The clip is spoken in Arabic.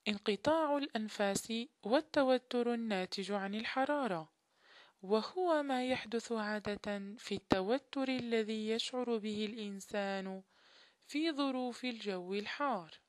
انقطاع الأنفاس والتوتر الناتج عن الحرارة، وهو ما يحدث عادة في التوتر الذي يشعر به الإنسان في ظروف الجو الحار.